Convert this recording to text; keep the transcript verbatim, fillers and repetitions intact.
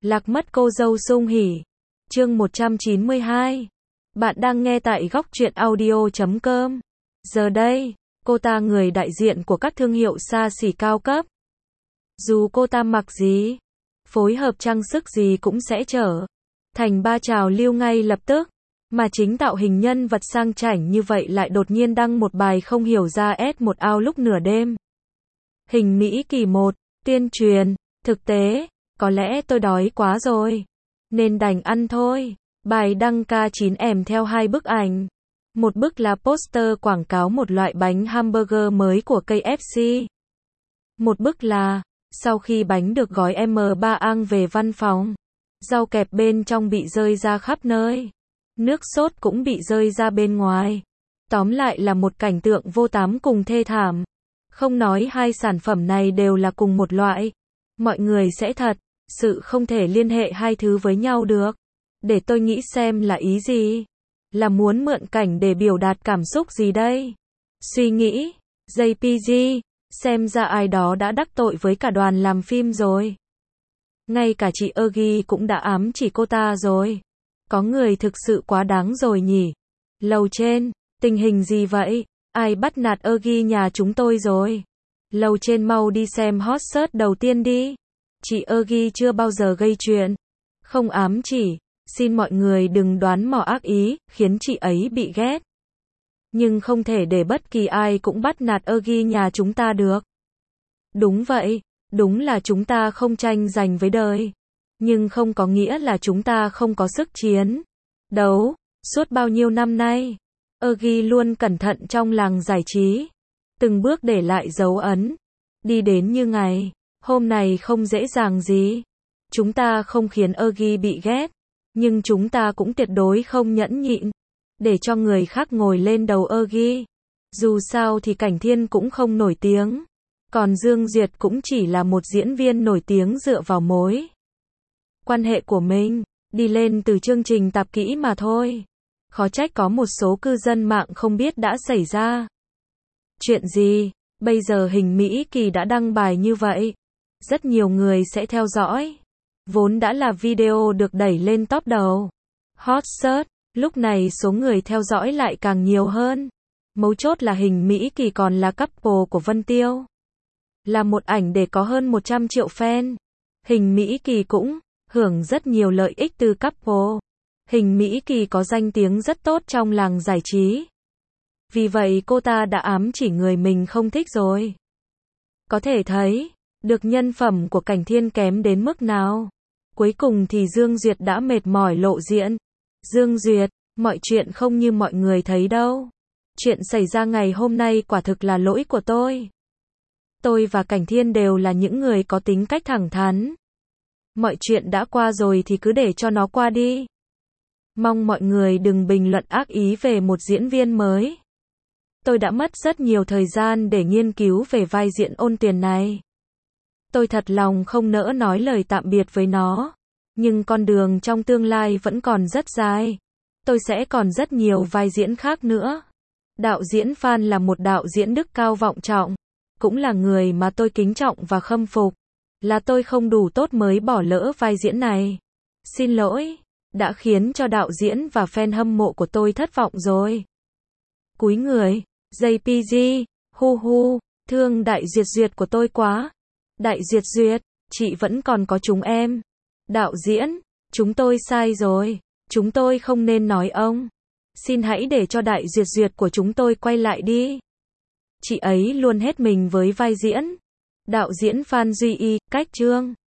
Lạc mất cô dâu Sung Hỉ. Chương một trăm chín mươi hai. Bạn đang nghe tại góc truyện audio chấm com. Giờ đây, cô ta người đại diện của các thương hiệu xa xỉ cao cấp. Dù cô ta mặc gì, phối hợp trang sức gì cũng sẽ trở thành ba trào lưu ngay lập tức. Mà chính tạo hình nhân vật sang chảnh như vậy lại đột nhiên đăng một bài không hiểu ra ét một ao lúc nửa đêm. Hình Mỹ kỳ một, tuyên truyền, thực tế, có lẽ tôi đói quá rồi, nên đành ăn thôi. Bài đăng K chín ẻm theo hai bức ảnh. Một bức là poster quảng cáo một loại bánh hamburger mới của ca ép xê. Một bức là, sau khi bánh được gói em ba ang về văn phòng, rau kẹp bên trong bị rơi ra khắp nơi. Nước sốt cũng bị rơi ra bên ngoài. Tóm lại là một cảnh tượng vô tám cùng thê thảm. Không nói hai sản phẩm này đều là cùng một loại, mọi người sẽ thật sự không thể liên hệ hai thứ với nhau được. Để tôi nghĩ xem là ý gì? Là muốn mượn cảnh để biểu đạt cảm xúc gì đây? Suy nghĩ, gi pê giê, xem ra ai đó đã đắc tội với cả đoàn làm phim rồi. Ngay cả chị Euggie cũng đã ám chỉ cô ta rồi. Có người thực sự quá đáng rồi nhỉ? Lầu trên, tình hình gì vậy? Ai bắt nạt Euggie nhà chúng tôi rồi? Lầu trên mau đi xem hot search đầu tiên đi. Chị Euggie chưa bao giờ gây chuyện, không ám chỉ. Xin mọi người đừng đoán mò ác ý, khiến chị ấy bị ghét. Nhưng không thể để bất kỳ ai cũng bắt nạt Euggie nhà chúng ta được. Đúng vậy, đúng là chúng ta không tranh giành với đời. Nhưng không có nghĩa là chúng ta không có sức chiến đấu. Suốt bao nhiêu năm nay, Euggie luôn cẩn thận trong làng giải trí, từng bước để lại dấu ấn, đi đến như ngày hôm nay không dễ dàng gì. Chúng ta không khiến Euggie bị ghét, nhưng chúng ta cũng tuyệt đối không nhẫn nhịn để cho người khác ngồi lên đầu Euggie. Dù sao thì Cảnh Thiên cũng không nổi tiếng, còn Dương Duyệt cũng chỉ là một diễn viên nổi tiếng dựa vào mối quan hệ của mình đi lên từ chương trình tạp kỹ mà thôi. Khó trách có một số cư dân mạng không biết đã xảy ra chuyện gì. Bây giờ Hình Mỹ Kỳ đã đăng bài như vậy, rất nhiều người sẽ theo dõi. Vốn đã là video được đẩy lên top đầu hot search, lúc này số người theo dõi lại càng nhiều hơn. Mấu chốt là Hình Mỹ Kỳ còn là couple của Vân Tiêu, là một ảnh để có hơn một trăm triệu fan. Hình Mỹ Kỳ cũng hưởng rất nhiều lợi ích từ couple. Hình Mỹ Kỳ có danh tiếng rất tốt trong làng giải trí, vì vậy cô ta đã ám chỉ người mình không thích rồi. Có thể thấy được nhân phẩm của Cảnh Thiên kém đến mức nào. Cuối cùng thì Dương Duyệt đã mệt mỏi lộ diện. Dương Duyệt, mọi chuyện không như mọi người thấy đâu. Chuyện xảy ra ngày hôm nay quả thực là lỗi của tôi. Tôi và Cảnh Thiên đều là những người có tính cách thẳng thắn. Mọi chuyện đã qua rồi thì cứ để cho nó qua đi. Mong mọi người đừng bình luận ác ý về một diễn viên mới. Tôi đã mất rất nhiều thời gian để nghiên cứu về vai diễn Ôn Tuyền này. Tôi thật lòng không nỡ nói lời tạm biệt với nó. Nhưng con đường trong tương lai vẫn còn rất dài. Tôi sẽ còn rất nhiều vai diễn khác nữa. Đạo diễn Phan là một đạo diễn đức cao vọng trọng, cũng là người mà tôi kính trọng và khâm phục. Là tôi không đủ tốt mới bỏ lỡ vai diễn này. Xin lỗi, đã khiến cho đạo diễn và fan hâm mộ của tôi thất vọng rồi. Cúi người, gi pê giê, hu hu, thương Đại Duyệt Duyệt của tôi quá. Đại Duyệt Duyệt, chị vẫn còn có chúng em. Đạo diễn, chúng tôi sai rồi, chúng tôi không nên nói ông. Xin hãy để cho Đại Duyệt Duyệt của chúng tôi quay lại đi. Chị ấy luôn hết mình với vai diễn. Đạo diễn Phan Duy Y, cách chương.